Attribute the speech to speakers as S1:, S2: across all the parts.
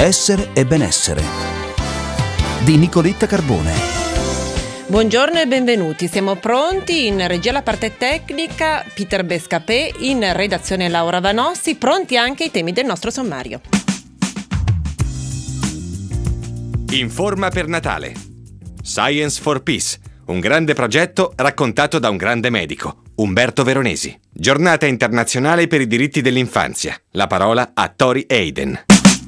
S1: Essere e benessere di Nicoletta Carbone.
S2: Buongiorno e benvenuti, siamo pronti. In regia la parte tecnica Peter Bescapè, in redazione Laura Vanossi, pronti anche i temi del nostro sommario.
S3: In forma per Natale. Science for Peace, un grande progetto raccontato da un grande medico, Umberto Veronesi. Giornata internazionale per i diritti dell'infanzia. La parola a Tori Hayden.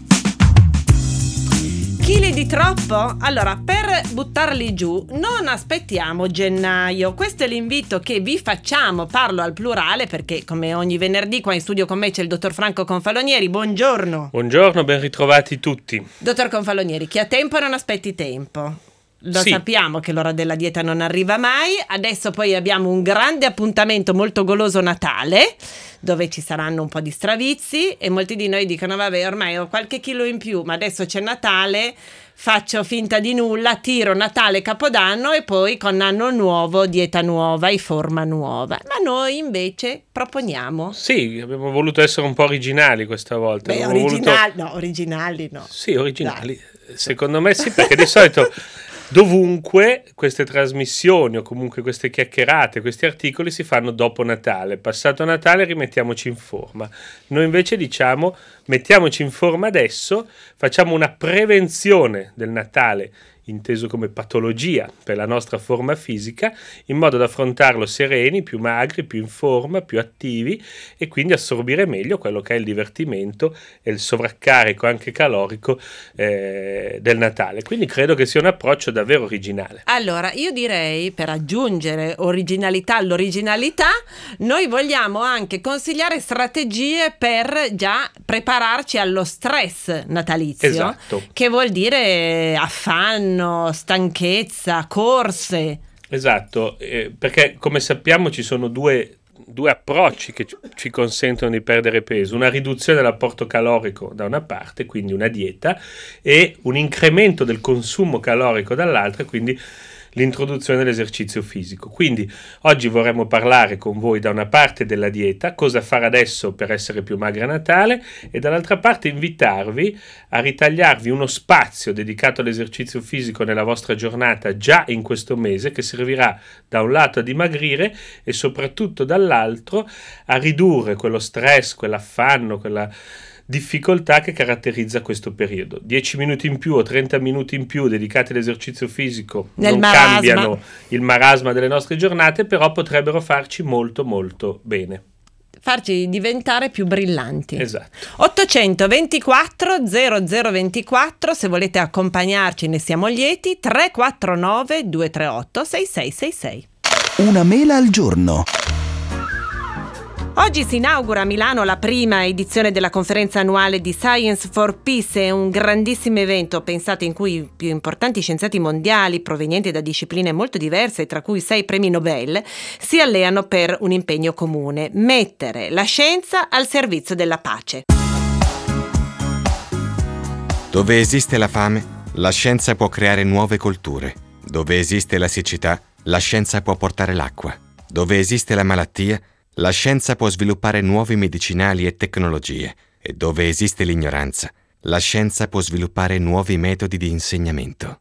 S2: Chili di troppo? Allora, per buttarli giù non aspettiamo gennaio. Questo è l'invito che vi facciamo, parlo al plurale perché come ogni venerdì qua in studio con me c'è il dottor Franco Confalonieri. Buongiorno.
S4: Buongiorno, ben ritrovati tutti.
S2: Dottor Confalonieri, chi ha tempo non aspetti tempo. Lo
S4: Sì.
S2: Sappiamo che l'ora della dieta non arriva mai. Adesso poi abbiamo un grande appuntamento molto goloso, Natale, dove ci saranno un po' di stravizi e molti di noi dicono vabbè, ormai ho qualche chilo in più, ma adesso c'è Natale, faccio finta di nulla, tiro Natale, Capodanno e poi con anno nuovo, dieta nuova e forma nuova. Ma noi invece proponiamo.
S4: Sì, abbiamo voluto essere un po' originali questa volta.
S2: Beh,
S4: Abbiamo
S2: originali no.
S4: Sì, originali. Dai. Secondo me sì, perché di solito dovunque queste trasmissioni o comunque queste chiacchierate, questi articoli si fanno dopo Natale. Passato Natale rimettiamoci in forma. Noi invece diciamo mettiamoci in forma adesso, facciamo una prevenzione del Natale, inteso come patologia per la nostra forma fisica, in modo da affrontarlo sereni, più magri, più in forma, più attivi e quindi assorbire meglio quello che è il divertimento e il sovraccarico anche calorico del Natale. Quindi credo che sia un approccio davvero originale.
S2: Allora, io direi, per aggiungere originalità all'originalità, noi vogliamo anche consigliare strategie per già prepararci allo stress natalizio.
S4: Esatto.
S2: Che vuol dire affanno, stanchezza, corse.
S4: Esatto, perché come sappiamo ci sono due approcci che ci consentono di perdere peso: una riduzione dell'apporto calorico da una parte, quindi una dieta, e un incremento del consumo calorico dall'altra, quindi l'introduzione dell'esercizio fisico. Quindi oggi vorremmo parlare con voi da una parte della dieta, cosa fare adesso per essere più magri a Natale, e dall'altra parte invitarvi a ritagliarvi uno spazio dedicato all'esercizio fisico nella vostra giornata già in questo mese, che servirà da un lato a dimagrire e soprattutto dall'altro a ridurre quello stress, quell'affanno, quella difficoltà che caratterizza questo periodo. 10 minuti in più o 30 minuti in più dedicati all'esercizio fisico non cambiano il marasma delle nostre giornate, però potrebbero farci molto molto bene.
S2: Farci diventare più brillanti.
S4: Esatto.
S2: 824 0024, se volete accompagnarci ne siamo lieti. 349 238 6666.
S1: Una mela al giorno.
S2: Oggi si inaugura a Milano la prima edizione della conferenza annuale di Science for Peace. È un grandissimo evento, pensate, in cui i più importanti scienziati mondiali provenienti da discipline molto diverse, tra cui 6 premi Nobel, si alleano per un impegno comune: mettere la scienza al servizio della pace.
S3: Dove esiste la fame, la scienza può creare nuove colture. Dove esiste la siccità, la scienza può portare l'acqua. Dove esiste la malattia, la scienza può sviluppare nuovi medicinali e tecnologie, e dove esiste l'ignoranza, la scienza può sviluppare nuovi metodi di insegnamento.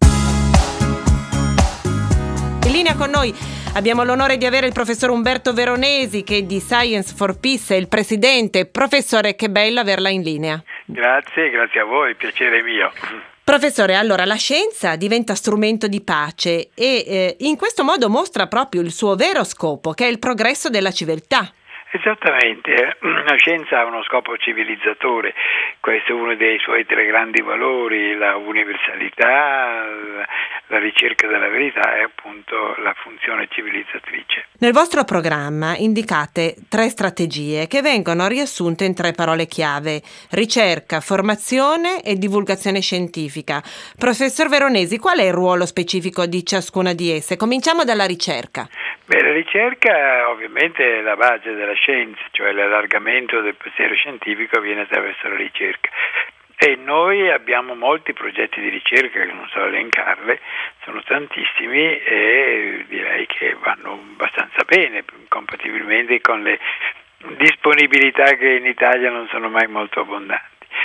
S2: In linea con noi abbiamo l'onore di avere il professor Umberto Veronesi, che di Science for Peace è il presidente. Professore, che bello averla in linea.
S5: Grazie a voi, piacere mio.
S2: Professore, allora la scienza diventa strumento di pace e in questo modo mostra proprio il suo vero scopo, che è il progresso della civiltà.
S5: Esattamente, la scienza ha uno scopo civilizzatore, questo è uno dei suoi 3 grandi valori: la universalità, la ricerca della verità e appunto la funzione civilizzatrice.
S2: Nel vostro programma indicate 3 strategie che vengono riassunte in 3 parole chiave: ricerca, formazione e divulgazione scientifica. Professor Veronesi, qual è il ruolo specifico di ciascuna di esse? Cominciamo dalla ricerca.
S5: Beh, la ricerca ovviamente è la base della scienza, cioè l'allargamento del pensiero scientifico avviene attraverso la ricerca. E noi abbiamo molti progetti di ricerca che non so elencarle, sono tantissimi e direi che vanno abbastanza bene, compatibilmente con le disponibilità che in Italia non sono mai molto abbondanti.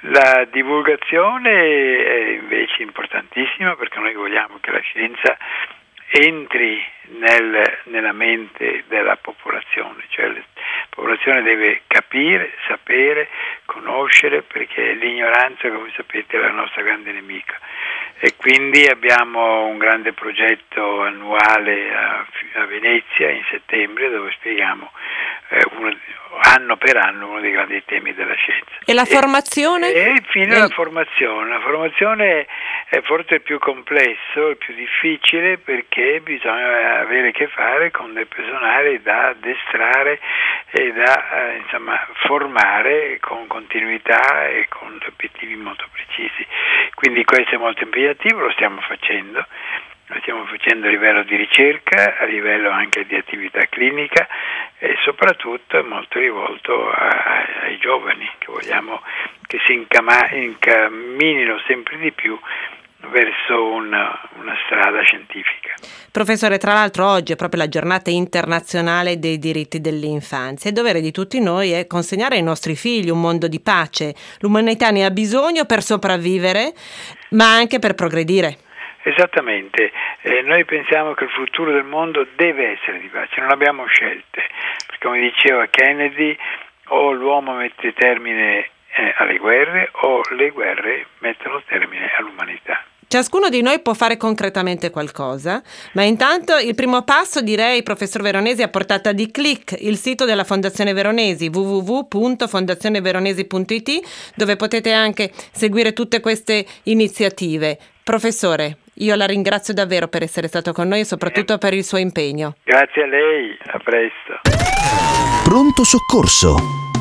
S5: La divulgazione è invece importantissima, perché noi vogliamo che la scienza entri nella mente della popolazione, cioè la popolazione deve capire, sapere, conoscere, perché l'ignoranza, come sapete, è la nostra grande nemica. E quindi abbiamo un grande progetto annuale a Venezia in settembre, dove spieghiamo anno per anno uno dei grandi temi della scienza.
S2: E la formazione?
S5: E infine la formazione. La formazione è forse il più complesso, il più difficile, perché bisogna avere a che fare con del personale da addestrare e da formare con continuità e con obiettivi molto precisi. Quindi questo è molto impegnativo, lo stiamo facendo a livello di ricerca, a livello anche di attività clinica, e soprattutto è molto rivolto ai giovani, che vogliamo che si incamminino sempre di più verso una strada scientifica.
S2: Professore, tra l'altro oggi è proprio la giornata internazionale dei diritti dell'infanzia. Il dovere di tutti noi è consegnare ai nostri figli un mondo di pace. L'umanità ne ha bisogno per sopravvivere, ma anche per progredire.
S5: Esattamente, noi pensiamo che il futuro del mondo deve essere di pace, non abbiamo scelte, perché come diceva Kennedy, o l'uomo mette termine alle guerre o le guerre mettono termine all'umanità.
S2: Ciascuno di noi può fare concretamente qualcosa, ma intanto il primo passo, direi, professor Veronesi, a portata di click il sito della Fondazione Veronesi, www.fondazioneveronesi.it, dove potete anche seguire tutte queste iniziative. Professore, io la ringrazio davvero per essere stato con noi e soprattutto per il suo impegno.
S5: Grazie a lei, a presto.
S1: Pronto soccorso.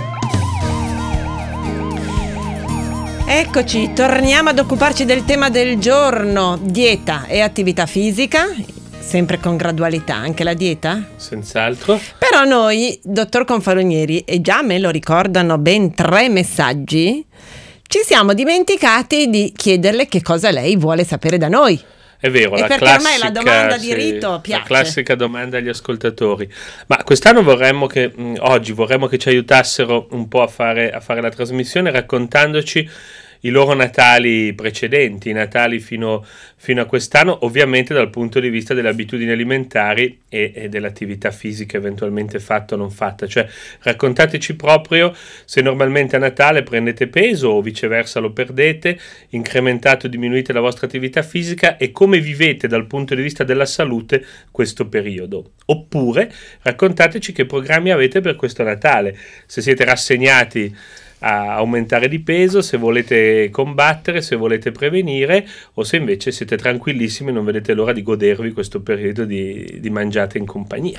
S2: Eccoci, torniamo ad occuparci del tema del giorno, dieta e attività fisica, sempre con gradualità, anche la dieta?
S4: Senz'altro.
S2: Però noi, dottor Confalonieri, e già me lo ricordano ben 3 messaggi, ci siamo dimenticati di chiederle che cosa lei vuole sapere da noi.
S4: È vero,
S2: e perché ormai la domanda di rito piace.
S4: La classica domanda agli ascoltatori. Ma quest'anno vorremmo che ci aiutassero un po' a fare la trasmissione raccontandoci i loro natali precedenti, i natali fino a quest'anno, ovviamente dal punto di vista delle abitudini alimentari e dell'attività fisica eventualmente fatta o non fatta. Cioè, raccontateci proprio se normalmente a Natale prendete peso o viceversa lo perdete, incrementate o diminuite la vostra attività fisica e come vivete dal punto di vista della salute questo periodo. Oppure raccontateci che programmi avete per questo Natale, se siete rassegnati a aumentare di peso, se volete combattere, se volete prevenire o se invece siete tranquillissimi e non vedete l'ora di godervi questo periodo di mangiate in compagnia.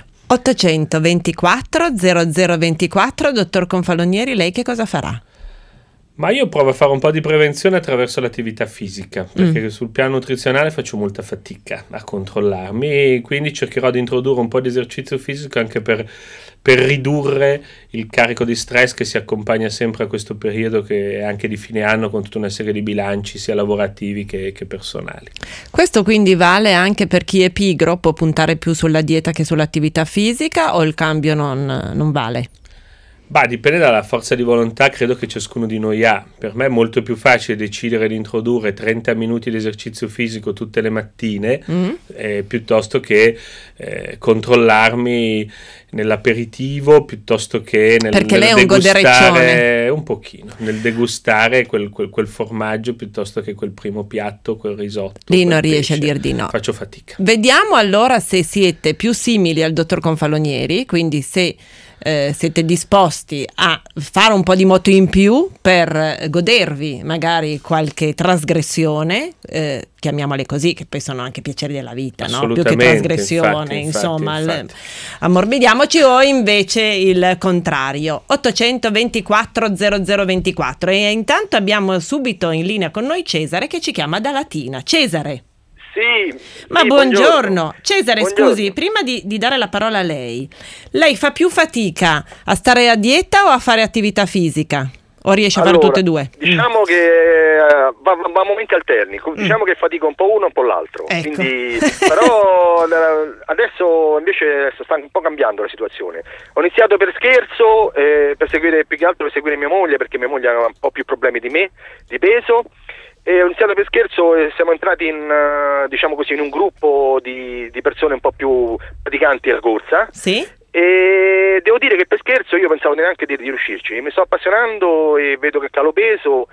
S2: 824 0024, dottor Confalonieri, lei che cosa farà?
S4: Ma io provo a fare un po' di prevenzione attraverso l'attività fisica, perché sul piano nutrizionale faccio molta fatica a controllarmi, quindi cercherò di introdurre un po' di esercizio fisico anche per ridurre il carico di stress che si accompagna sempre a questo periodo, che è anche di fine anno, con tutta una serie di bilanci sia lavorativi che personali. Questo
S2: quindi vale anche per chi è pigro, può puntare più sulla dieta che sull'attività fisica, o il cambio non vale?
S4: Dipende dalla forza di volontà, credo che ciascuno di noi ha. Per me è molto più facile decidere di introdurre 30 minuti di esercizio fisico tutte le mattine, piuttosto che controllarmi nell'aperitivo, piuttosto che nel
S2: lei è un
S4: degustare un pochino, nel degustare quel formaggio piuttosto che quel primo piatto, quel risotto.
S2: Lì non riesce a dir di no.
S4: Faccio fatica.
S2: Vediamo allora se siete più simili al dottor Confalonieri, quindi se siete disposti a fare un po' di moto in più per godervi magari qualche trasgressione, chiamiamole così, che poi sono anche piaceri della vita, no? Più che trasgressione, infatti. Ammorbidiamoci, o invece il contrario. 824 0024. E intanto abbiamo subito in linea con noi Cesare, che ci chiama da Latina. Cesare.
S6: Sì,
S2: buongiorno. Cesare,
S6: buongiorno.
S2: Scusi, prima di dare la parola a lei fa più fatica a stare a dieta o a fare attività fisica? O riesce a fare tutte e due?
S6: Diciamo che va a momenti alterni, diciamo che fatica un po' uno e un po' l'altro,
S2: ecco.
S6: Quindi, però adesso invece sta un po' cambiando la situazione. Ho iniziato per scherzo, seguire, più che altro per seguire mia moglie, perché mia moglie ha un po' più problemi di me, di peso, e ho iniziato per scherzo e siamo entrati in, diciamo così, in un gruppo di persone un po' più praticanti alla corsa.
S2: Sì?
S6: E devo dire che per scherzo io pensavo neanche di riuscirci, mi sto appassionando e vedo che calo peso,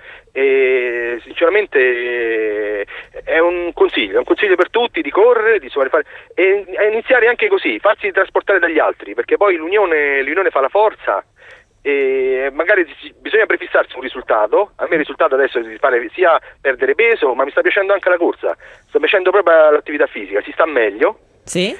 S6: e sinceramente è un consiglio per tutti di correre, di fare, e iniziare anche così, farsi trasportare dagli altri, perché poi l'unione fa la forza. E magari bisogna prefissarsi un risultato. A me il risultato adesso è di fare sia perdere peso, ma mi sta piacendo anche la corsa, sta piacendo proprio l'attività fisica, si sta meglio.
S2: Sì?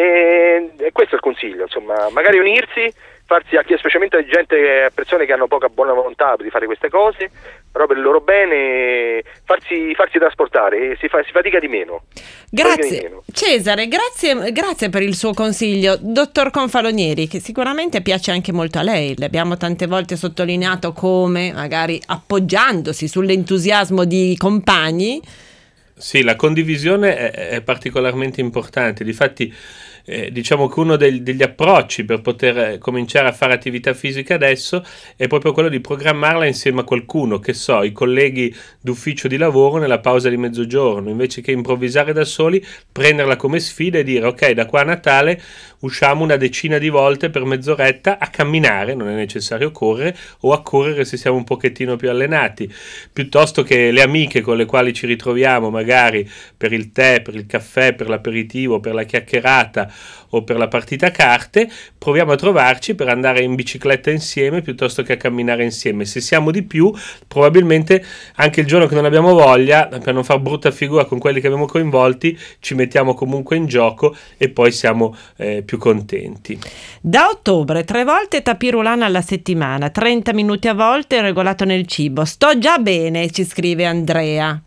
S6: E questo è il consiglio, insomma, magari unirsi, farsi anche, specialmente a persone che hanno poca buona volontà di fare queste cose, però per il loro bene farsi trasportare, si fatica di meno.
S2: Grazie Cesare, grazie per il suo consiglio, dottor Confalonieri, che sicuramente piace anche molto a lei. Le abbiamo tante volte sottolineato come, magari appoggiandosi sull'entusiasmo di compagni.
S4: Sì, la condivisione è particolarmente importante. Difatti, diciamo che uno degli approcci per poter cominciare a fare attività fisica adesso è proprio quello di programmarla insieme a qualcuno, che so, i colleghi d'ufficio di lavoro nella pausa di mezzogiorno, invece che improvvisare da soli, prenderla come sfida e dire: ok, da qua a Natale usciamo una decina di volte per mezz'oretta a camminare, non è necessario correre, o a correre se siamo un pochettino più allenati, piuttosto che le amiche con le quali ci ritroviamo magari per il tè, per il caffè, per l'aperitivo, per la chiacchierata o per la partita a carte. Proviamo a trovarci per andare in bicicletta insieme piuttosto che a camminare insieme. Se siamo di più, probabilmente anche il giorno che non abbiamo voglia, per non far brutta figura con quelli che abbiamo coinvolti, ci mettiamo comunque in gioco e poi siamo più contenti.
S2: Da ottobre 3 volte tapirulana alla settimana, 30 minuti a volte, regolato nel cibo. Sto già bene, ci scrive Andrea.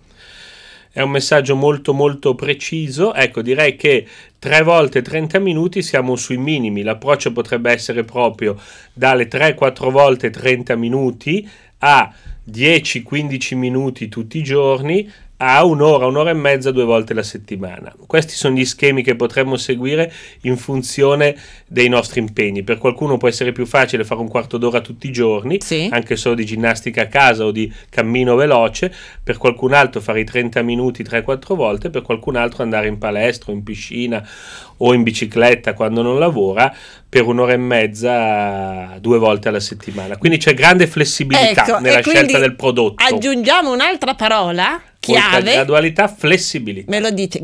S4: È un messaggio molto molto preciso. Ecco, direi che 3 volte 30 minuti siamo sui minimi. L'approccio potrebbe essere proprio dalle 3-4 volte 30 minuti a 10-15 minuti tutti i giorni, a un'ora e mezza 2 volte la settimana. Questi sono gli schemi che potremmo seguire in funzione dei nostri impegni. Per qualcuno può essere più facile fare un quarto d'ora tutti i giorni,
S2: sì,
S4: anche solo di ginnastica a casa o di cammino veloce. Per qualcun altro fare i 30 minuti 3-4 volte, per qualcun altro andare in palestra, in piscina o in bicicletta quando non lavora per 1 ora e mezza 2 volte alla settimana. Quindi c'è grande flessibilità nella scelta del prodotto.
S2: Aggiungiamo un'altra parola chiave:
S4: gradualità, flessibilità.
S2: Me lo dice?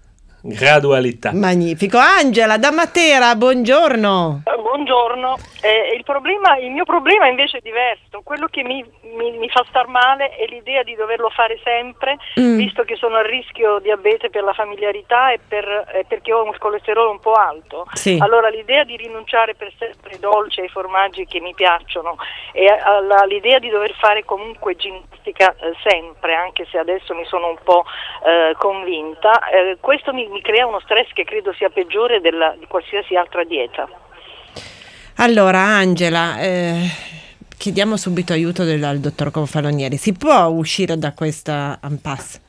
S4: Gradualità.
S2: Magnifico. Angela da Matera, buongiorno.
S7: Buongiorno. Il mio problema invece è diverso. Quello che mi fa star male è l'idea di doverlo fare sempre, visto che sono a rischio diabete per la familiarità e perché ho un colesterolo un po' alto.
S2: Sì.
S7: Allora l'idea di rinunciare per sempre ai dolci, ai formaggi che mi piacciono, e l'idea di dover fare comunque ginnastica sempre, anche se adesso mi sono un po' convinta, questo mi crea uno stress che credo sia peggiore di qualsiasi altra dieta.
S2: Allora Angela, chiediamo subito aiuto al dottor Confalonieri. Si può uscire da questa impasse?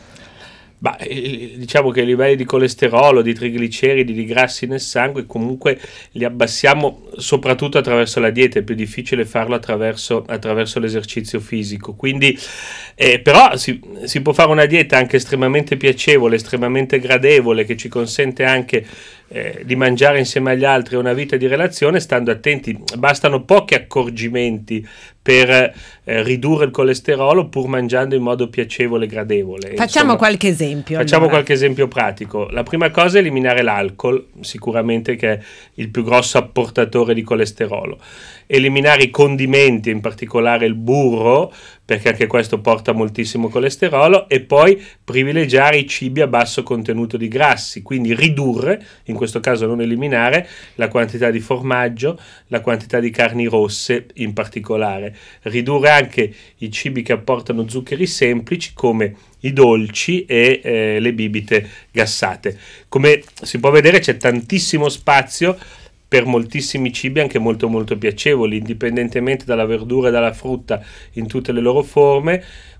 S4: Diciamo che i livelli di colesterolo, di trigliceridi, di grassi nel sangue comunque li abbassiamo soprattutto attraverso la dieta. È più difficile farlo attraverso l'esercizio fisico, quindi però si può fare una dieta anche estremamente piacevole, estremamente gradevole, che ci consente anche di mangiare insieme agli altri, una vita di relazione, stando attenti. Bastano pochi accorgimenti per ridurre il colesterolo, pur mangiando in modo piacevole e gradevole.
S2: Facciamo qualche esempio.
S4: Facciamo qualche esempio pratico. La prima cosa è eliminare l'alcol, sicuramente, che è il più grosso apportatore di colesterolo. Eliminare i condimenti, in particolare il burro, perché anche questo porta moltissimo colesterolo, e poi privilegiare i cibi a basso contenuto di grassi, quindi ridurre, in questo caso non eliminare, la quantità di formaggio, la quantità di carni rosse in particolare. Ridurre anche i cibi che apportano zuccheri semplici, come i dolci e le bibite gassate. Come si può vedere, c'è tantissimo spazio per moltissimi cibi anche molto molto piacevoli, indipendentemente dalla verdura e dalla frutta in tutte le loro forme,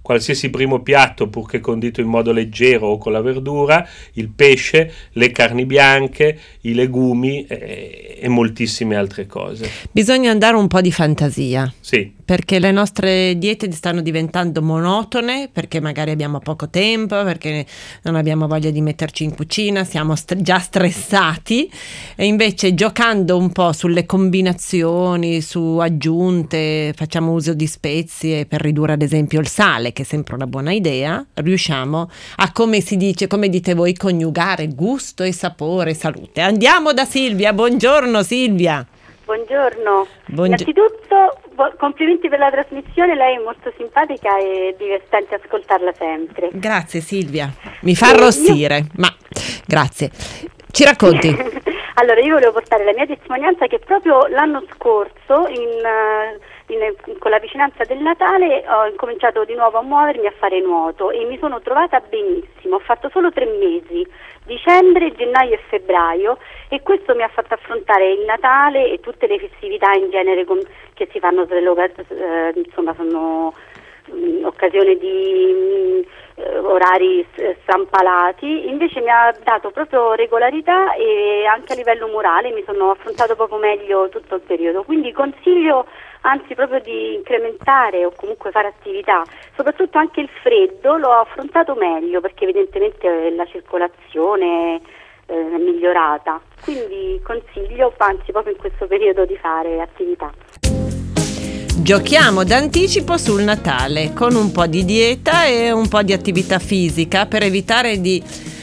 S4: qualsiasi primo piatto, purché condito in modo leggero o con la verdura, il pesce, le carni bianche, i legumi e moltissime altre cose.
S2: Bisogna andare un po' di fantasia.
S4: Sì.
S2: Perché le nostre diete stanno diventando monotone, perché magari abbiamo poco tempo, perché non abbiamo voglia di metterci in cucina, siamo già stressati, e invece giocando un po' sulle combinazioni, su aggiunte, facciamo uso di spezie per ridurre ad esempio il sale, che è sempre una buona idea, riusciamo a, come si dice, come dite voi, coniugare gusto e sapore e salute. Andiamo da Silvia. Buongiorno Silvia.
S8: Buongiorno. Innanzitutto complimenti per la trasmissione, lei è molto simpatica e divertente ascoltarla sempre.
S2: Grazie Silvia, mi fa arrossire, ma grazie. Ci racconti?
S8: Allora, io volevo portare la mia testimonianza che proprio l'anno scorso, con la vicinanza del Natale, ho incominciato di nuovo a muovermi, a fare nuoto e mi sono trovata benissimo. Ho fatto solo 3 mesi, dicembre, gennaio e febbraio, e questo mi ha fatto affrontare il Natale e tutte le festività in genere che si fanno insomma sono occasione di orari strampalati. Invece mi ha dato proprio regolarità e anche a livello morale mi sono affrontato proprio meglio tutto il periodo, quindi consiglio anzi proprio di incrementare o comunque fare attività, soprattutto anche il freddo l'ho affrontato meglio perché evidentemente la circolazione è migliorata, quindi consiglio anzi proprio in questo periodo di fare attività.
S2: Giochiamo d'anticipo sul Natale con un po' di dieta e un po' di attività fisica per evitare di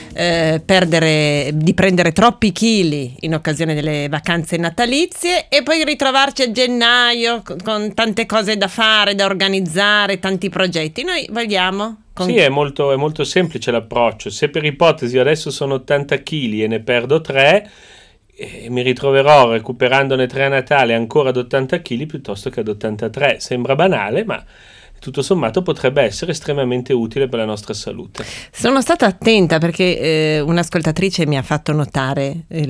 S2: prendere troppi chili in occasione delle vacanze natalizie e poi ritrovarci a gennaio con tante cose da fare, da organizzare, tanti progetti. Noi vogliamo?
S4: Sì, è molto semplice l'approccio. Se per ipotesi adesso sono 80 kg e ne perdo 3, mi ritroverò recuperandone 3 a Natale ancora ad 80 kg piuttosto che ad 83. Sembra banale, ma tutto sommato potrebbe essere estremamente utile per la nostra salute.
S2: Sono stata attenta perché un'ascoltatrice mi ha fatto notare che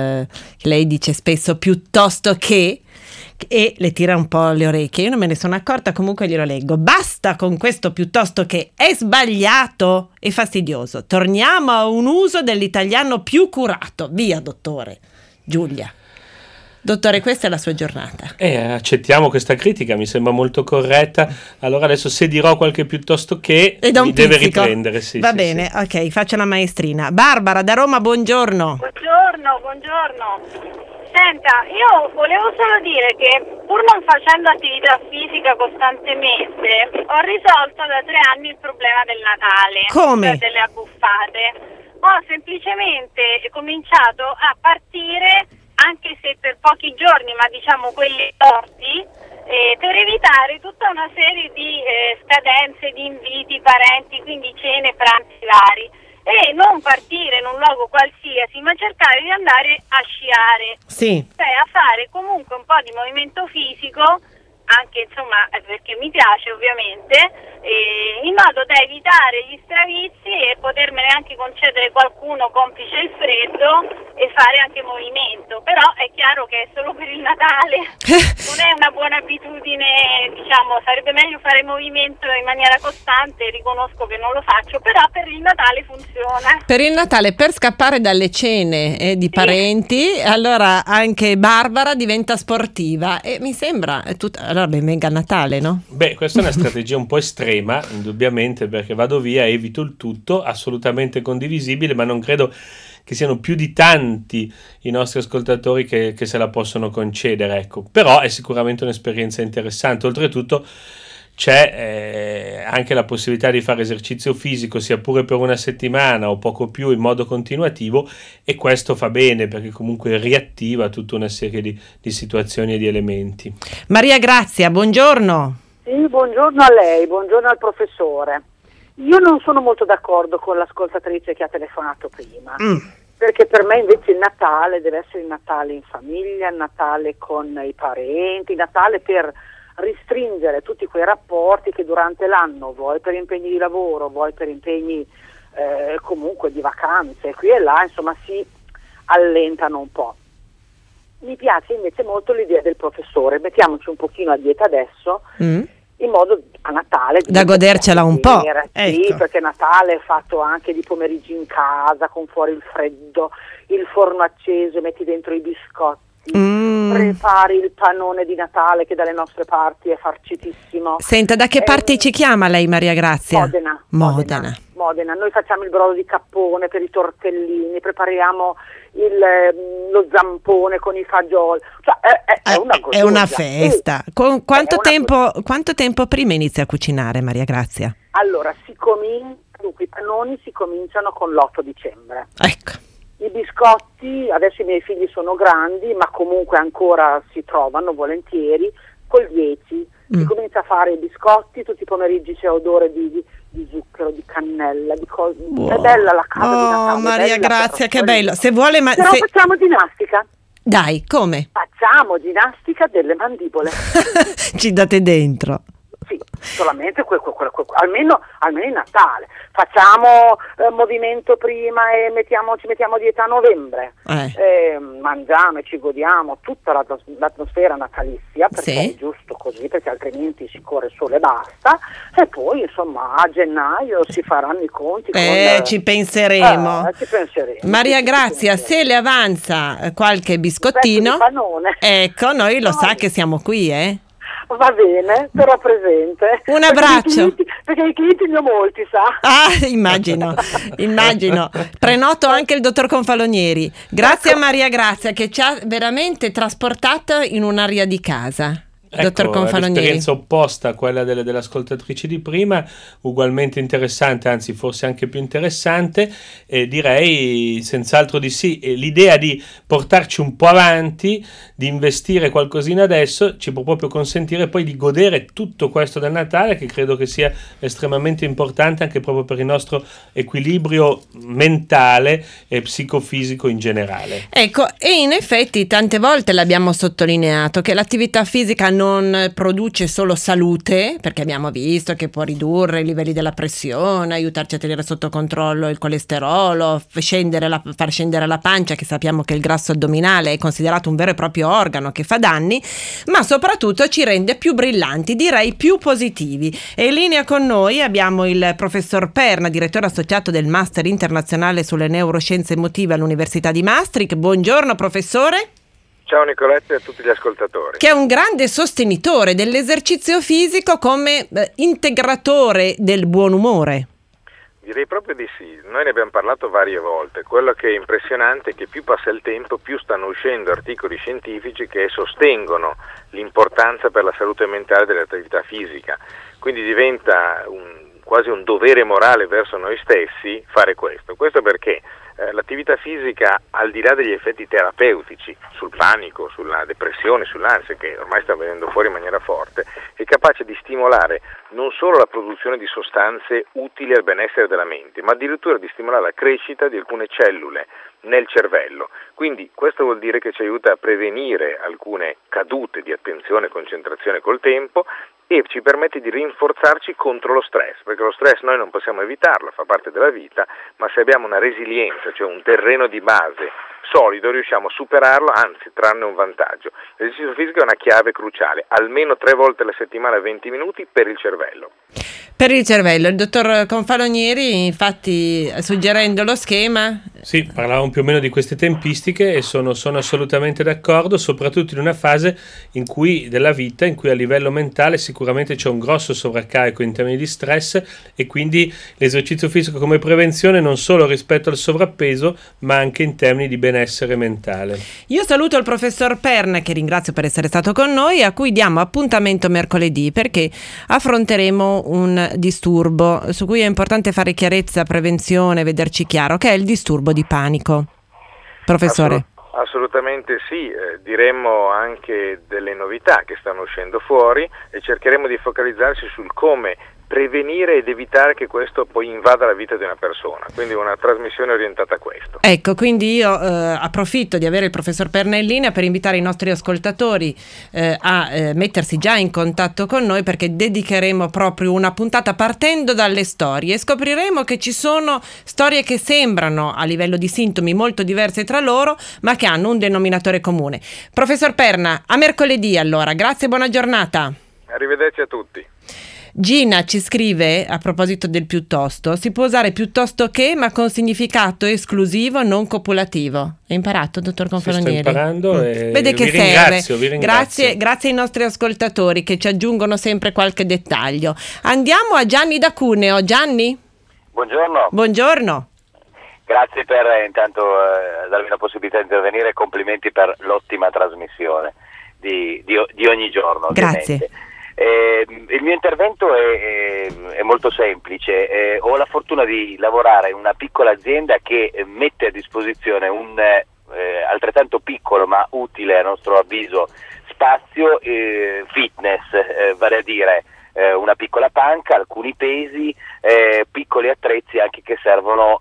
S2: lei dice spesso piuttosto che, e le tira un po' le orecchie. Io non me ne sono accorta, comunque glielo leggo. Basta con questo piuttosto che, è sbagliato e fastidioso. Torniamo a un uso dell'italiano più curato. Via, dottore. Giulia. Dottore, questa è la sua giornata.
S4: Accettiamo questa critica, mi sembra molto corretta. Allora adesso se dirò qualche piuttosto che mi deve riprendere. Sì,
S2: Va bene, sì. Ok, faccio la maestrina. Barbara da Roma, buongiorno.
S9: Buongiorno. Senta, io volevo solo dire che pur non facendo attività fisica costantemente, ho risolto da 3 anni il problema del Natale.
S2: Come?
S9: Cioè delle abbuffate. Ho semplicemente cominciato a partire, anche se per pochi giorni, ma diciamo quelli corti, per evitare tutta una serie di scadenze, di inviti, parenti, quindi cene, pranzi vari, e non partire in un luogo qualsiasi, ma cercare di andare a sciare,
S2: sì,
S9: cioè a fare comunque un po' di movimento fisico, anche insomma perché mi piace ovviamente, in modo da evitare gli stravizi e potermene anche concedere qualcuno complice il freddo e fare anche movimento. Però è chiaro che è solo per il Natale, non è una buona abitudine, diciamo, sarebbe meglio fare movimento in maniera costante, riconosco che non lo faccio, però per il Natale funziona.
S2: Per il Natale, per scappare dalle cene di parenti, allora anche Barbara diventa sportiva e mi sembra allora ben venga Natale, no?
S4: Beh, questa è una strategia un po' estrema, indubbiamente, perché vado via, evito il tutto, assolutamente condivisibile, ma non credo che siano più di tanti i nostri ascoltatori che se la possono concedere, ecco. Però è sicuramente un'esperienza interessante. Oltretutto c'è anche la possibilità di fare esercizio fisico, sia pure per una settimana o poco più, in modo continuativo, e questo fa bene perché comunque riattiva tutta una serie di situazioni e di elementi.
S2: Maria Grazia, buongiorno.
S10: Sì, buongiorno a lei, buongiorno al professore. Io non sono molto d'accordo con l'ascoltatrice che ha telefonato prima, perché per me invece il Natale deve essere il Natale in famiglia, il Natale con i parenti, il Natale per ristringere tutti quei rapporti che durante l'anno, vuoi per impegni di lavoro, vuoi per impegni comunque di vacanze, qui e là, insomma, si allentano un po'. Mi piace invece molto l'idea del professore, mettiamoci un pochino a dieta adesso in modo a Natale
S2: da godercela un po'.
S10: Sì,
S2: Ecco.
S10: perché Natale è fatto anche di pomeriggi in casa, con fuori il freddo, il forno acceso, metti dentro i biscotti, prepari il panone di Natale che dalle nostre parti è farcitissimo.
S2: Senta, da che parte ci chiama lei, Maria Grazia?
S10: Modena. Noi facciamo il brodo di cappone per i tortellini, prepariamo lo zampone con i fagioli, cioè
S2: è una festa. Quanto tempo prima inizia a cucinare, Maria Grazia?
S10: Allora, i panoni si cominciano con l'8 dicembre.
S2: Ecco.
S10: I biscotti, adesso i miei figli sono grandi, ma comunque ancora si trovano volentieri, col 10 si comincia a fare i biscotti, tutti i pomeriggi c'è odore di zucchero, di cannella, di cose. È bella la casa di Natale.
S2: Maria Grazia, che bello. Se vuole,
S10: però facciamo ginnastica.
S2: Dai, come?
S10: Facciamo ginnastica delle mandibole.
S2: Ci date dentro.
S10: Sì, solamente almeno in Natale. Facciamo movimento prima e ci mettiamo a dieta a novembre. Mangiamo e ci godiamo tutta l'atmosfera natalizia, perché è giusto così, perché altrimenti si corre solo e basta. E poi insomma a gennaio si faranno i conti.
S2: Ci penseremo. Maria Grazia,
S10: penseremo.
S2: se le avanza qualche biscottino, ecco, noi lo sa che siamo qui,
S10: Va bene, sarò presente.
S2: Un abbraccio.
S10: Perché i clienti ne ho molti, sa?
S2: Immagino. Prenoto anche il dottor Confalonieri. Grazie a Maria Grazia che ci ha veramente trasportato in un'area di casa. Dottor Confalonieri.
S4: L'esperienza opposta a quella delle ascoltatrici di prima, ugualmente interessante, anzi forse anche più interessante, e direi senz'altro di sì. E l'idea di portarci un po' avanti, di investire qualcosina adesso, ci può proprio consentire poi di godere tutto questo del Natale, che credo che sia estremamente importante anche proprio per il nostro equilibrio mentale e psicofisico in generale.
S2: Ecco, e in effetti tante volte l'abbiamo sottolineato che l'attività fisica non produce solo salute, perché abbiamo visto che può ridurre i livelli della pressione, aiutarci a tenere sotto controllo il colesterolo, far scendere la pancia, che sappiamo che il grasso addominale è considerato un vero e proprio organo che fa danni, ma soprattutto ci rende più brillanti, direi più positivi. E in linea con noi abbiamo il professor Perna, direttore associato del Master Internazionale sulle Neuroscienze Emotive all'Università di Maastricht. Buongiorno professore.
S11: Ciao Nicoletta e a tutti gli ascoltatori.
S2: Che è un grande sostenitore dell'esercizio fisico come integratore del buon umore.
S11: Direi proprio di sì, noi ne abbiamo parlato varie volte. Quello che è impressionante è che più passa il tempo, più stanno uscendo articoli scientifici che sostengono l'importanza per la salute mentale dell'attività fisica. Quindi diventa quasi un dovere morale verso noi stessi fare questo. Questo perché l'attività fisica, al di là degli effetti terapeutici sul panico, sulla depressione, sull'ansia, che ormai sta venendo fuori in maniera forte, è capace di stimolare non solo la produzione di sostanze utili al benessere della mente, ma addirittura di stimolare la crescita di alcune cellule nel cervello. Quindi questo vuol dire che ci aiuta a prevenire alcune cadute di attenzione e concentrazione col tempo, e ci permette di rinforzarci contro lo stress, perché lo stress noi non possiamo evitarlo, fa parte della vita, ma se abbiamo una resilienza, cioè un terreno di base solido, riusciamo a superarlo, anzi trarne un vantaggio. L'esercizio fisico è una chiave cruciale, almeno 3 volte alla settimana 20 minuti per il cervello.
S2: Per il cervello, il dottor Confalonieri, infatti, suggerendo lo schema.
S4: Sì, parlavamo più o meno di queste tempistiche e sono assolutamente d'accordo, soprattutto in una fase della vita in cui a livello mentale sicuramente c'è un grosso sovraccarico in termini di stress, e quindi l'esercizio fisico come prevenzione non solo rispetto al sovrappeso, ma anche in termini di benessere mentale.
S2: Io saluto il professor Perna, che ringrazio per essere stato con noi, a cui diamo appuntamento mercoledì, perché affronteremo un disturbo su cui è importante fare chiarezza, prevenzione, vederci chiaro, che è il disturbo di panico. Professore.
S11: Assolutamente sì, diremmo anche delle novità che stanno uscendo fuori e cercheremo di focalizzarci sul come prevenire ed evitare che questo poi invada la vita di una persona, quindi una trasmissione orientata a questo.
S2: Ecco, quindi io approfitto di avere il professor Perna in linea per invitare i nostri ascoltatori a mettersi già in contatto con noi, perché dedicheremo proprio una puntata partendo dalle storie e scopriremo che ci sono storie che sembrano a livello di sintomi molto diverse tra loro, ma che hanno un denominatore comune. Professor Perna, a mercoledì allora, grazie e buona giornata.
S11: Arrivederci a tutti.
S2: Gina ci scrive, a proposito del piuttosto, si può usare piuttosto che, ma con significato esclusivo, non copulativo. Hai imparato, dottor Confalonieri?
S4: Sto imparando e
S2: vede che
S4: vi
S2: serve.
S4: ringrazio.
S2: Grazie ai nostri ascoltatori che ci aggiungono sempre qualche dettaglio. Andiamo a Gianni da Cuneo. Gianni?
S12: Buongiorno.
S2: Buongiorno.
S12: Grazie per intanto darmi la possibilità di intervenire e complimenti per l'ottima trasmissione di ogni giorno.
S2: Grazie.
S12: Ovviamente. Il mio intervento è molto semplice. Ho la fortuna di lavorare in una piccola azienda che mette a disposizione un altrettanto piccolo ma utile a nostro avviso spazio fitness, vale a dire una piccola panca, alcuni pesi, piccoli attrezzi anche che servono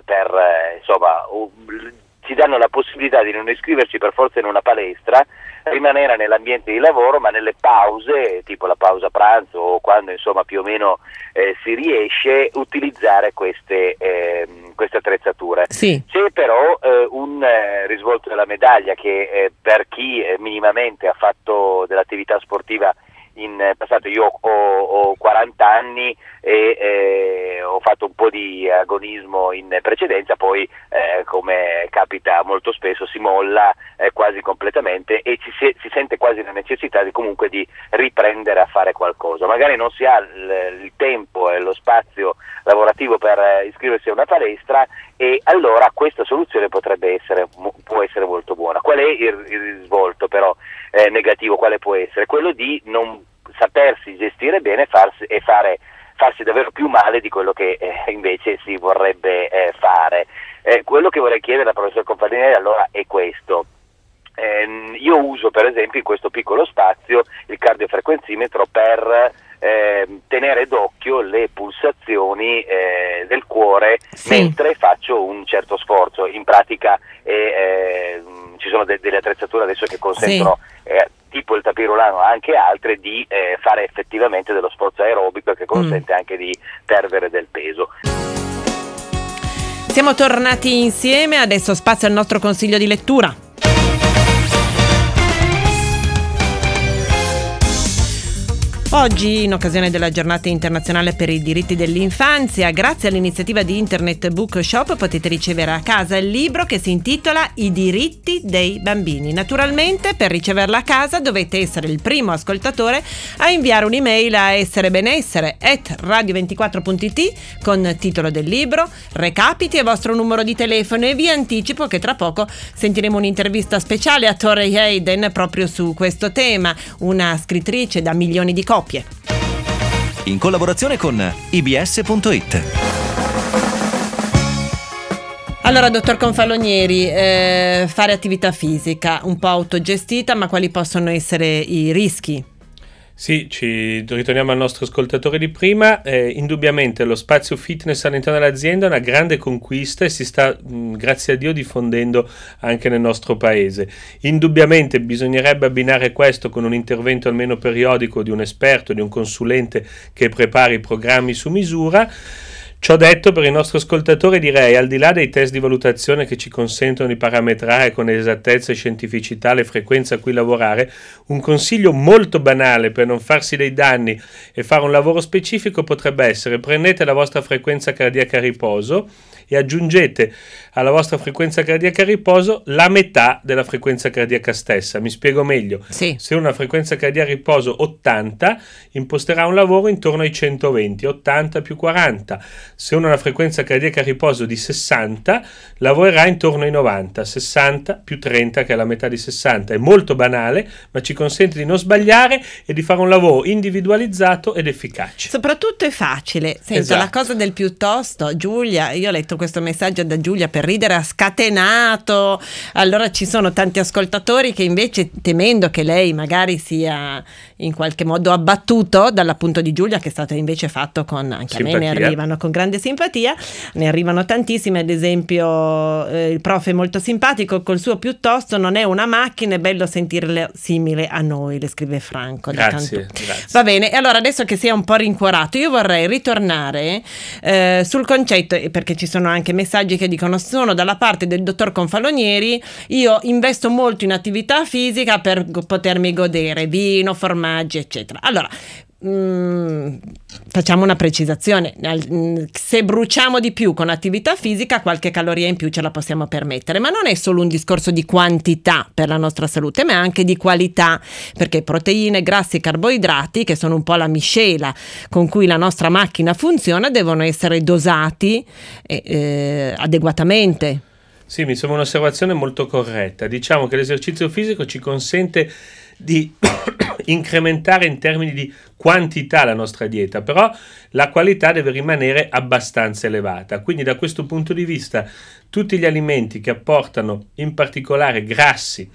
S12: ci danno la possibilità di non iscriverci per forza in una palestra, rimanere nell'ambiente di lavoro, ma nelle pause, tipo la pausa pranzo o quando insomma più o meno si riesce, utilizzare queste attrezzature.
S2: Sì.
S12: C'è però un risvolto della medaglia che per chi minimamente ha fatto dell'attività sportiva in passato. Io ho 40 anni e ho fatto un po' di agonismo in precedenza, poi come capita molto spesso si molla quasi completamente e si sente quasi la necessità di comunque di riprendere a fare qualcosa. Magari non si ha il tempo e lo spazio lavorativo per iscriversi a una palestra, e allora questa soluzione può essere molto buona. Qual è il risvolto però negativo? Quale può essere? Quello di non sapersi gestire bene farsi davvero più male di quello che invece si vorrebbe fare. Quello che vorrei chiedere al professor Confalonieri allora è questo. Io uso per esempio in questo piccolo spazio il cardiofrequenzimetro per tenere d'occhio le pulsazioni del cuore mentre faccio un certo sforzo. In pratica ci sono delle attrezzature adesso che consentono tipo il tapirulano, anche altre, di fare effettivamente dello sforzo aerobico che consente anche di perdere del peso.
S2: Siamo tornati insieme, adesso spazio al nostro consiglio di lettura. Oggi, in occasione della giornata internazionale per i diritti dell'infanzia, grazie all'iniziativa di Internet Bookshop potete ricevere a casa il libro che si intitola I diritti dei bambini. Naturalmente, per riceverla a casa dovete essere il primo ascoltatore a inviare un'email a esserebenessere@radio24.it con titolo del libro, recapiti e vostro numero di telefono, e vi anticipo che tra poco sentiremo un'intervista speciale a Tori Hayden proprio su questo tema, una scrittrice da milioni di copie.
S1: In collaborazione con ibs.it.
S2: Allora, dottor Confalonieri, fare attività fisica un po' autogestita, ma quali possono essere i rischi?
S4: Sì, ci ritorniamo al nostro ascoltatore di prima. Indubbiamente lo spazio fitness all'interno dell'azienda è una grande conquista e si sta, grazie a Dio, diffondendo anche nel nostro paese. Indubbiamente bisognerebbe abbinare questo con un intervento almeno periodico di un esperto, di un consulente che prepari i programmi su misura. Ciò detto, per il nostro ascoltatore direi, al di là dei test di valutazione che ci consentono di parametrare con esattezza e scientificità le frequenze a cui lavorare, un consiglio molto banale per non farsi dei danni e fare un lavoro specifico potrebbe essere: prendete la vostra frequenza cardiaca a riposo e aggiungete alla vostra frequenza cardiaca a riposo la metà della frequenza cardiaca stessa. Mi spiego meglio.
S2: Sì.
S4: Se una frequenza cardiaca a riposo 80, imposterà un lavoro intorno ai 120, 80 più 40. Se uno ha una frequenza cardiaca a riposo di 60, lavorerà intorno ai 90, 60 più 30 che è la metà di 60. È molto banale, ma ci consente di non sbagliare e di fare un lavoro individualizzato ed efficace.
S2: Soprattutto è facile. Senta,
S4: Esatto.
S2: La cosa del piuttosto, Giulia, io ho letto questo messaggio da Giulia, per ridere ha scatenato. Allora ci sono tanti ascoltatori che invece, temendo che lei magari sia in qualche modo abbattuto dall'appunto di Giulia, che è stato invece fatto con, anche
S4: simpatia.
S2: A me ne arrivano con grande simpatia, ne arrivano tantissime. Ad esempio il prof è molto simpatico, col suo piuttosto non è una macchina, è bello sentirle simile a noi, le scrive Franco.
S4: Grazie.
S2: Va bene, e allora adesso che si è un po' rincuorato, io vorrei ritornare sul concetto, perché ci sono anche messaggi che dicono: sono dalla parte del dottor Confalonieri, io investo molto in attività fisica per potermi godere vino, formaggi eccetera. Allora, facciamo una precisazione: se bruciamo di più con attività fisica, qualche caloria in più ce la possiamo permettere, ma non è solo un discorso di quantità per la nostra salute, ma anche di qualità, perché proteine, grassi e carboidrati, che sono un po' la miscela con cui la nostra macchina funziona, devono essere dosati adeguatamente.
S4: Sì, mi sembra un'osservazione molto corretta. Diciamo che l'esercizio fisico ci consente di incrementare in termini di quantità la nostra dieta, però la qualità deve rimanere abbastanza elevata. Quindi da questo punto di vista tutti gli alimenti che apportano in particolare grassi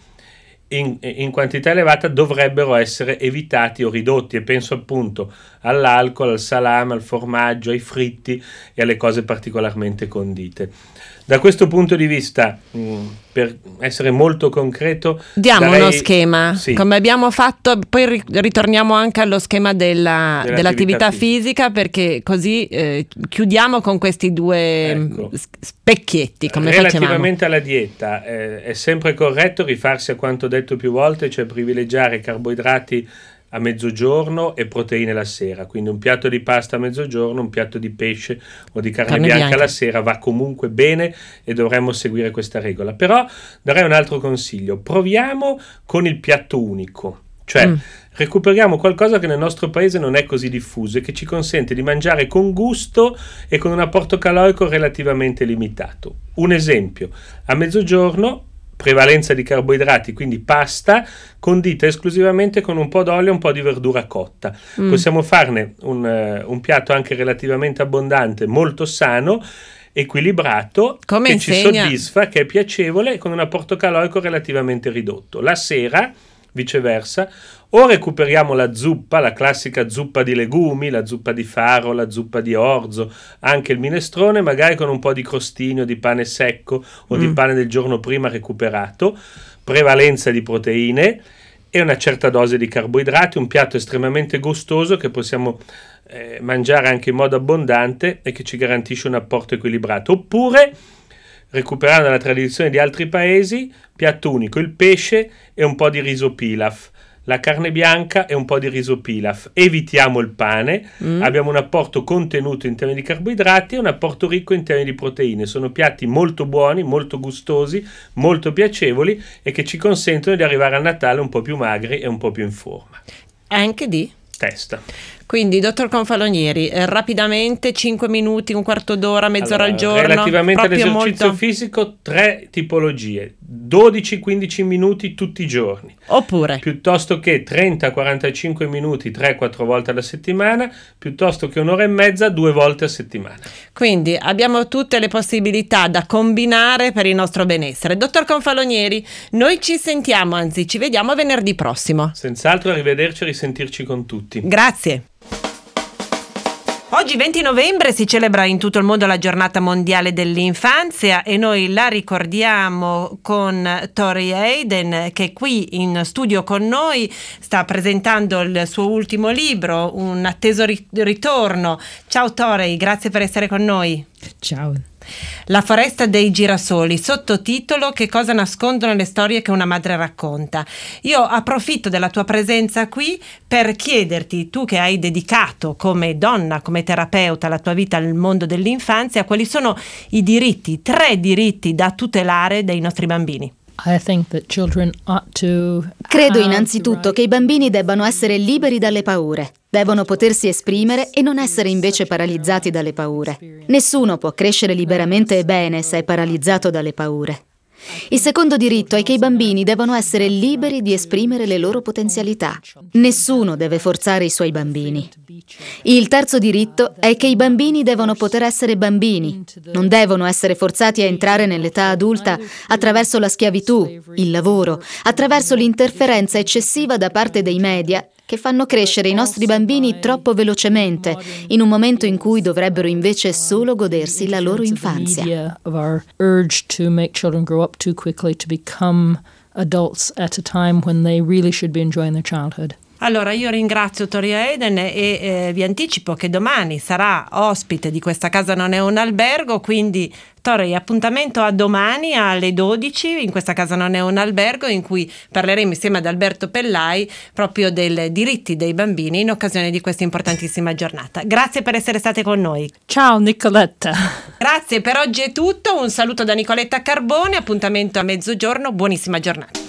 S4: in quantità elevata dovrebbero essere evitati o ridotti, e penso appunto all'alcol, al salame, al formaggio, ai fritti e alle cose particolarmente condite. Da questo punto di vista, per essere molto concreto,
S2: diamo uno schema, sì, come abbiamo fatto, poi ritorniamo anche allo schema dell'attività fisica, perché così chiudiamo con questi due specchietti, come
S4: relativamente alla dieta. È sempre corretto rifarsi a quanto detto più volte, cioè privilegiare carboidrati a mezzogiorno e proteine la sera, quindi un piatto di pasta a mezzogiorno, un piatto di pesce o di carne bianca la sera va comunque bene, e dovremmo seguire questa regola. Però darei un altro consiglio: proviamo con il piatto unico, cioè recuperiamo qualcosa che nel nostro paese non è così diffuso e che ci consente di mangiare con gusto e con un apporto calorico relativamente limitato. Un esempio: a mezzogiorno prevalenza di carboidrati, quindi pasta condita esclusivamente con un po' d'olio e un po' di verdura cotta. Possiamo farne un piatto anche relativamente abbondante, molto sano, equilibrato, che ci soddisfa, che è piacevole, con un apporto calorico relativamente ridotto. La sera, viceversa, o recuperiamo la zuppa, la classica zuppa di legumi, la zuppa di farro, la zuppa di orzo, anche il minestrone, magari con un po' di crostini o di pane secco o di pane del giorno prima recuperato, prevalenza di proteine e una certa dose di carboidrati, un piatto estremamente gustoso che possiamo mangiare anche in modo abbondante e che ci garantisce un apporto equilibrato. Oppure, recuperando la tradizione di altri paesi, piatto unico: il pesce e un po' di riso pilaf, la carne bianca e un po' di riso pilaf. Evitiamo il pane, abbiamo un apporto contenuto in termini di carboidrati e un apporto ricco in termini di proteine. Sono piatti molto buoni, molto gustosi, molto piacevoli e che ci consentono di arrivare al Natale un po' più magri e un po' più in forma.
S2: Anche di
S4: testa.
S2: Quindi, dottor Confalonieri, rapidamente, 5 minuti, un quarto d'ora, mezz'ora al giorno.
S4: Relativamente all'esercizio fisico, 3 tipologie: 12-15 minuti tutti i giorni,
S2: oppure
S4: piuttosto che 30-45 minuti 3-4 volte alla settimana, piuttosto che un'ora e mezza 2 volte a settimana.
S2: Quindi abbiamo tutte le possibilità da combinare per il nostro benessere. Dottor Confalonieri, noi ci sentiamo, anzi ci vediamo venerdì prossimo.
S4: Senz'altro, arrivederci e risentirci con tutti.
S2: Grazie. Oggi 20 novembre si celebra in tutto il mondo la giornata mondiale dell'infanzia e noi la ricordiamo con Tori Hayden, che qui in studio con noi sta presentando il suo ultimo libro, un atteso ritorno. Ciao Tori, grazie per essere con noi.
S13: Ciao.
S2: La foresta dei girasoli, sottotitolo: che cosa nascondono le storie che una madre racconta. Io approfitto della tua presenza qui per chiederti, tu che hai dedicato come donna, come terapeuta, la tua vita al mondo dell'infanzia, quali sono i diritti, 3 diritti da tutelare dei nostri bambini.
S14: Credo innanzitutto che i bambini debbano essere liberi dalle paure. Devono potersi esprimere e non essere invece paralizzati dalle paure. Nessuno può crescere liberamente e bene se è paralizzato dalle paure. Il secondo diritto è che i bambini devono essere liberi di esprimere le loro potenzialità. Nessuno deve forzare i suoi bambini. Il terzo diritto è che i bambini devono poter essere bambini. Non devono essere forzati a entrare nell'età adulta attraverso la schiavitù, il lavoro, attraverso l'interferenza eccessiva da parte dei media che fanno crescere i nostri bambini troppo velocemente, in un momento in cui dovrebbero invece solo godersi la loro infanzia.
S2: Allora io ringrazio Tori Eiden e vi anticipo che domani sarà ospite di Questa casa non è un albergo, quindi Tori, appuntamento a domani alle 12 in Questa casa non è un albergo, in cui parleremo insieme ad Alberto Pellai proprio dei diritti dei bambini in occasione di questa importantissima giornata. Grazie per essere state con noi.
S13: Ciao Nicoletta.
S2: Grazie, per oggi è tutto, un saluto da Nicoletta Carbone, appuntamento a mezzogiorno, buonissima giornata.